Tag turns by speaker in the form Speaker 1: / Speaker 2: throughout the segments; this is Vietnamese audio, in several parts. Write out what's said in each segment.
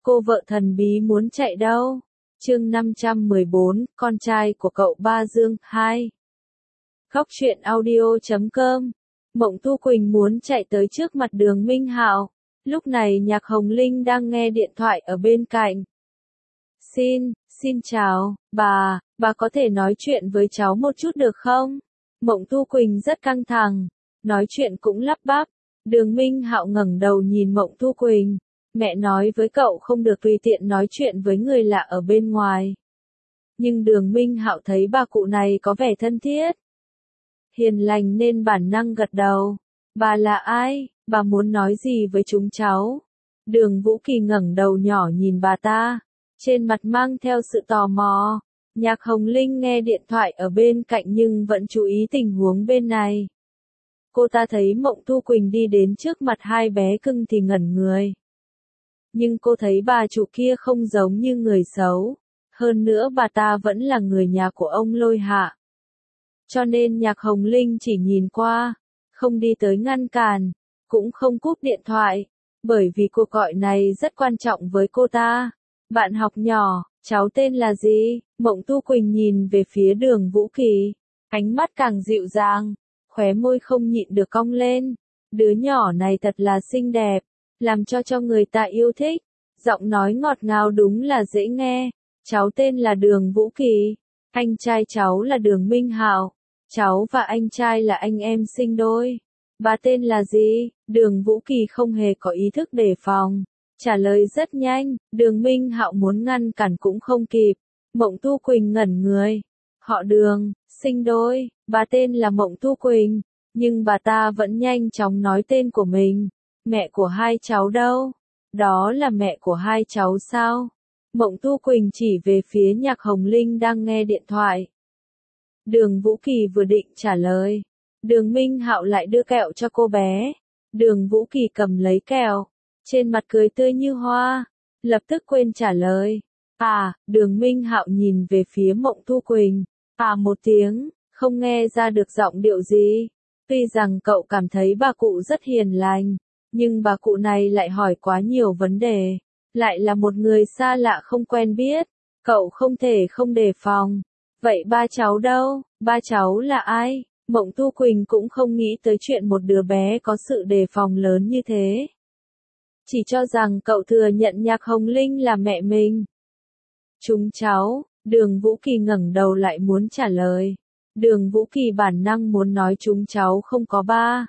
Speaker 1: Cô vợ thần bí muốn chạy đâu? Chương 514, con trai của cậu Ba Dương 2. Góc truyện audio.com. Mộng Tu Quỳnh muốn chạy tới trước mặt Đường Minh Hạo. Lúc này Nhạc Hồng Linh đang nghe điện thoại ở bên cạnh. Xin chào, bà có thể nói chuyện với cháu một chút được không? Mộng Tu Quỳnh rất căng thẳng, nói chuyện cũng lắp bắp. Đường Minh Hạo ngẩng đầu nhìn Mộng Tu Quỳnh. Mẹ nói với cậu không được tùy tiện nói chuyện với người lạ ở bên ngoài. Nhưng Đường Minh Hạo thấy bà cụ này có vẻ thân thiết, hiền lành nên bản năng gật đầu. Bà là ai? Bà muốn nói gì với chúng cháu? Đường Vũ Kỳ ngẩng đầu nhỏ nhìn bà ta, trên mặt mang theo sự tò mò. Nhạc Hồng Linh nghe điện thoại ở bên cạnh nhưng vẫn chú ý tình huống bên này. Cô ta thấy Mộng Tu Quỳnh đi đến trước mặt hai bé cưng thì ngẩn người. Nhưng cô thấy bà chủ kia không giống như người xấu. Hơn nữa bà ta vẫn là người nhà của ông Lôi Hạ. Cho nên Nhạc Hồng Linh chỉ nhìn qua, không đi tới ngăn cản, cũng không cúp điện thoại. Bởi vì cuộc gọi này rất quan trọng với cô ta. Bạn học nhỏ, cháu tên là gì? Mộng Tu Quỳnh nhìn về phía Đường Vũ Kỳ. Ánh mắt càng dịu dàng, khóe môi không nhịn được cong lên. Đứa nhỏ này thật là xinh đẹp, làm cho người ta yêu thích. Giọng nói ngọt ngào đúng là dễ nghe. Cháu tên là Đường Vũ Kỳ. Anh trai cháu là Đường Minh Hạo. Cháu và anh trai là anh em sinh đôi. Bà tên là gì? Đường Vũ Kỳ không hề có ý thức đề phòng. Trả lời rất nhanh, Đường Minh Hạo muốn ngăn cản cũng không kịp. Mộng Tu Quỳnh ngẩn người. Họ Đường, sinh đôi, bà tên là Mộng Tu Quỳnh. Nhưng bà ta vẫn nhanh chóng nói tên của mình. Mẹ của hai cháu đâu? Đó là mẹ của hai cháu sao? Mộng Tu Quỳnh chỉ về phía Nhạc Hồng Linh đang nghe điện thoại. Đường Vũ Kỳ vừa định trả lời, Đường Minh Hạo lại đưa kẹo cho cô bé. Đường Vũ Kỳ cầm lấy kẹo, trên mặt cười tươi như hoa, lập tức quên trả lời. Đường Minh Hạo nhìn về phía Mộng Tu Quỳnh, một tiếng, không nghe ra được giọng điệu gì. Tuy rằng cậu cảm thấy bà cụ rất hiền lành, nhưng bà cụ này lại hỏi quá nhiều vấn đề, lại là một người xa lạ không quen biết, cậu không thể không đề phòng. Vậy ba cháu đâu? Ba cháu là ai? Mộng Tu Quỳnh cũng không nghĩ tới chuyện một đứa bé có sự đề phòng lớn như thế. Chỉ cho rằng cậu thừa nhận Nhạc Hồng Linh là mẹ mình. Chúng cháu, Đường Vũ Kỳ ngẩng đầu lại muốn trả lời. Đường Vũ Kỳ bản năng muốn nói chúng cháu không có ba.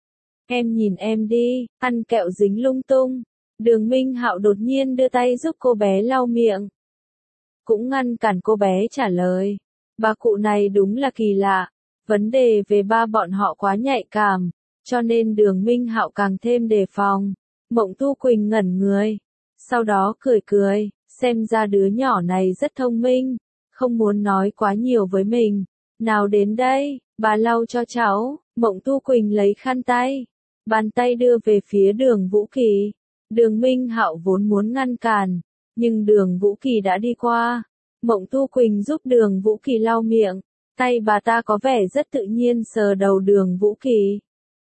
Speaker 1: Em nhìn em đi, ăn kẹo dính lung tung. Đường Minh Hạo đột nhiên đưa tay giúp cô bé lau miệng. Cũng ngăn cản cô bé trả lời. Bà cụ này đúng là kỳ lạ. Vấn đề về ba bọn họ quá nhạy cảm, cho nên Đường Minh Hạo càng thêm đề phòng. Mộng Tu Quỳnh ngẩn người, sau đó cười, xem ra đứa nhỏ này rất thông minh, không muốn nói quá nhiều với mình. Nào đến đây, bà lau cho cháu. Mộng Tu Quỳnh lấy khăn tay, bàn tay đưa về phía Đường Vũ Kỳ. Đường Minh Hạo vốn muốn ngăn cản, nhưng Đường Vũ Kỳ đã đi qua. Mộng Tu Quỳnh giúp Đường Vũ Kỳ lau miệng, tay bà ta có vẻ rất tự nhiên sờ đầu Đường Vũ Kỳ.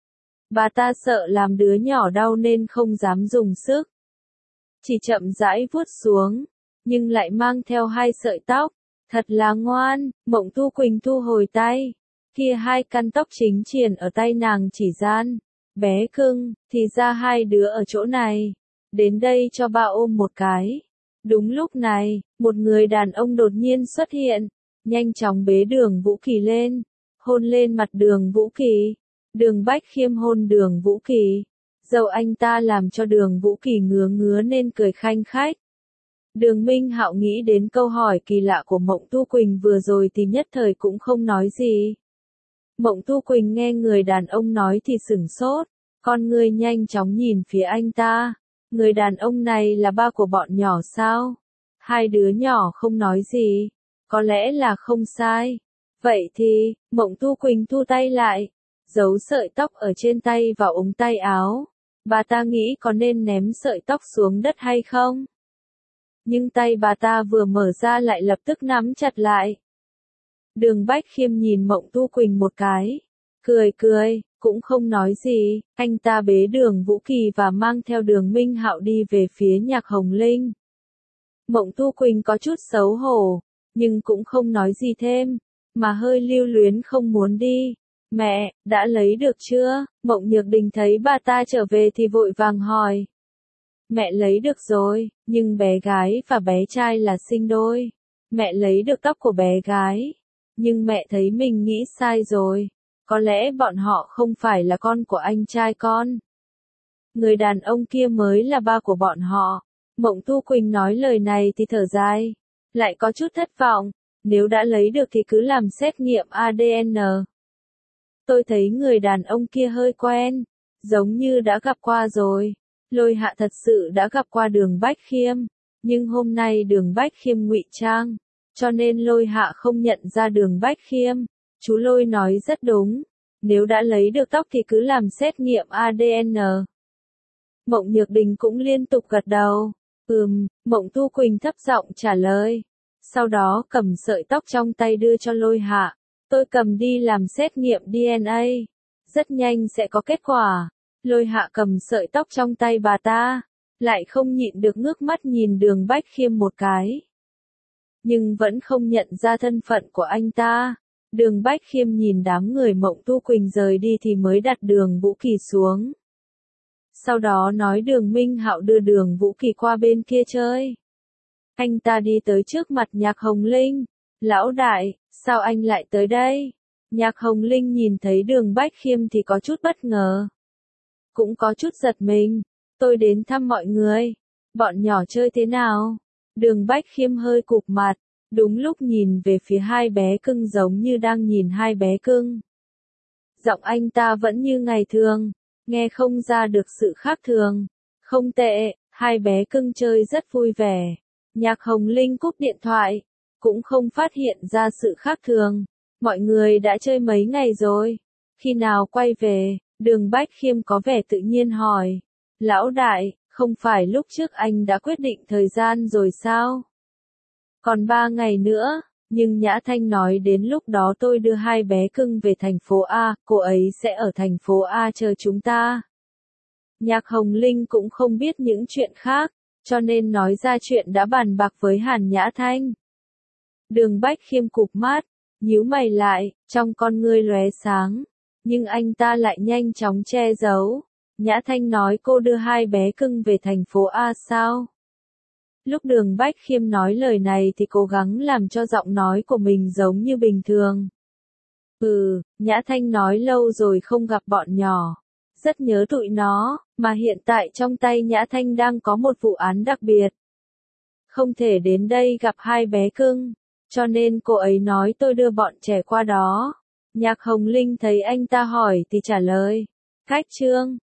Speaker 1: Bà ta sợ làm đứa nhỏ đau nên không dám dùng sức. Chỉ chậm rãi vuốt xuống, nhưng lại mang theo hai sợi tóc. Thật là ngoan. Mộng Tu Quỳnh thu hồi tay. Kia hai căn tóc chính triền ở tay nàng chỉ gian. Bé cưng, thì ra hai đứa ở chỗ này. Đến đây cho ba ôm một cái. Đúng lúc này, một người đàn ông đột nhiên xuất hiện, nhanh chóng bế Đường Vũ Kỳ lên, hôn lên mặt Đường Vũ Kỳ. Đường Bách Khiêm hôn Đường Vũ Kỳ. Dâu anh ta làm cho Đường Vũ Kỳ ngứa nên cười khanh khách. Đường Minh Hạo nghĩ đến câu hỏi kỳ lạ của Mộng Tu Quỳnh vừa rồi thì nhất thời cũng không nói gì. Mộng Tu Quỳnh nghe người đàn ông nói thì sửng sốt, con người nhanh chóng nhìn phía anh ta. Người đàn ông này là ba của bọn nhỏ sao? Hai đứa nhỏ không nói gì, có lẽ là không sai. Vậy thì, Mộng Tu Quỳnh thu tay lại, giấu sợi tóc ở trên tay vào ống tay áo. Bà ta nghĩ có nên ném sợi tóc xuống đất hay không? Nhưng tay bà ta vừa mở ra lại lập tức nắm chặt lại. Đường Bách Khiêm nhìn Mộng Tu Quỳnh một cái, cười, cũng không nói gì, anh ta bế Đường Vũ Kỳ và mang theo Đường Minh Hạo đi về phía Nhạc Hồng Linh. Mộng Thu Quỳnh có chút xấu hổ, nhưng cũng không nói gì thêm, mà hơi lưu luyến không muốn đi. Mẹ, đã lấy được chưa? Mộng Nhược Đình thấy bà ta trở về thì vội vàng hỏi. Mẹ lấy được rồi, nhưng bé gái và bé trai là sinh đôi. Mẹ lấy được tóc của bé gái, nhưng mẹ thấy mình nghĩ sai rồi. Có lẽ bọn họ không phải là con của anh trai con. Người đàn ông kia mới là ba của bọn họ. Mộng Thu Quỳnh nói lời này thì thở dài, lại có chút thất vọng. Nếu đã lấy được thì cứ làm xét nghiệm ADN. Tôi thấy người đàn ông kia hơi quen, giống như đã gặp qua rồi. Lôi Hạ thật sự đã gặp qua Đường Bách Khiêm, nhưng hôm nay Đường Bách Khiêm ngụy trang, cho nên Lôi Hạ không nhận ra Đường Bách Khiêm. Chú Lôi nói rất đúng, nếu đã lấy được tóc thì cứ làm xét nghiệm ADN. Mộng Nhược Đình cũng liên tục gật đầu. Mộng Thu Quỳnh thấp giọng trả lời. Sau đó cầm sợi tóc trong tay đưa cho Lôi Hạ. Tôi cầm đi làm xét nghiệm DNA. Rất nhanh sẽ có kết quả. Lôi Hạ cầm sợi tóc trong tay bà ta, lại không nhịn được ngước mắt nhìn Đường Bách Khiêm một cái. Nhưng vẫn không nhận ra thân phận của anh ta. Đường Bách Khiêm nhìn đám người Mộng Thu Quỳnh rời đi thì mới đặt Đường Vũ Kỳ xuống. Sau đó nói Đường Minh Hạo đưa Đường Vũ Kỳ qua bên kia chơi. Anh ta đi tới trước mặt Nhạc Hồng Linh. Lão đại, sao anh lại tới đây? Nhạc Hồng Linh nhìn thấy Đường Bách Khiêm thì có chút bất ngờ. Cũng có chút giật mình. Tôi đến thăm mọi người. Bọn nhỏ chơi thế nào? Đường Bách Khiêm hơi cụp mặt. Đúng lúc nhìn về phía hai bé cưng giống như đang nhìn hai bé cưng. Giọng anh ta vẫn như ngày thường, nghe không ra được sự khác thường. Không tệ, hai bé cưng chơi rất vui vẻ. Nhạc Hồng Linh cúp điện thoại, cũng không phát hiện ra sự khác thường. Mọi người đã chơi mấy ngày rồi? Khi nào quay về? Đường Bách Khiêm có vẻ tự nhiên hỏi. Lão đại, không phải lúc trước anh đã quyết định thời gian rồi sao? Còn 3 ngày nữa, nhưng Nhã Thanh nói đến lúc đó tôi đưa hai bé cưng về thành phố A, cô ấy sẽ ở thành phố A chờ chúng ta. Nhạc Hồng Linh cũng không biết những chuyện khác, cho nên nói ra chuyện đã bàn bạc với Hàn Nhã Thanh. Đường Bách Khiêm cụp mắt, nhíu mày lại, trong con ngươi lóe sáng, nhưng anh ta lại nhanh chóng che giấu. Nhã Thanh nói cô đưa hai bé cưng về thành phố A sao? Lúc Đường Bách Khiêm nói lời này thì cố gắng làm cho giọng nói của mình giống như bình thường. Nhã Thanh nói lâu rồi không gặp bọn nhỏ. Rất nhớ tụi nó, mà hiện tại trong tay Nhã Thanh đang có một vụ án đặc biệt. Không thể đến đây gặp hai bé cưng, cho nên cô ấy nói tôi đưa bọn trẻ qua đó. Nhạc Hồng Linh thấy anh ta hỏi thì trả lời. Cách Trương,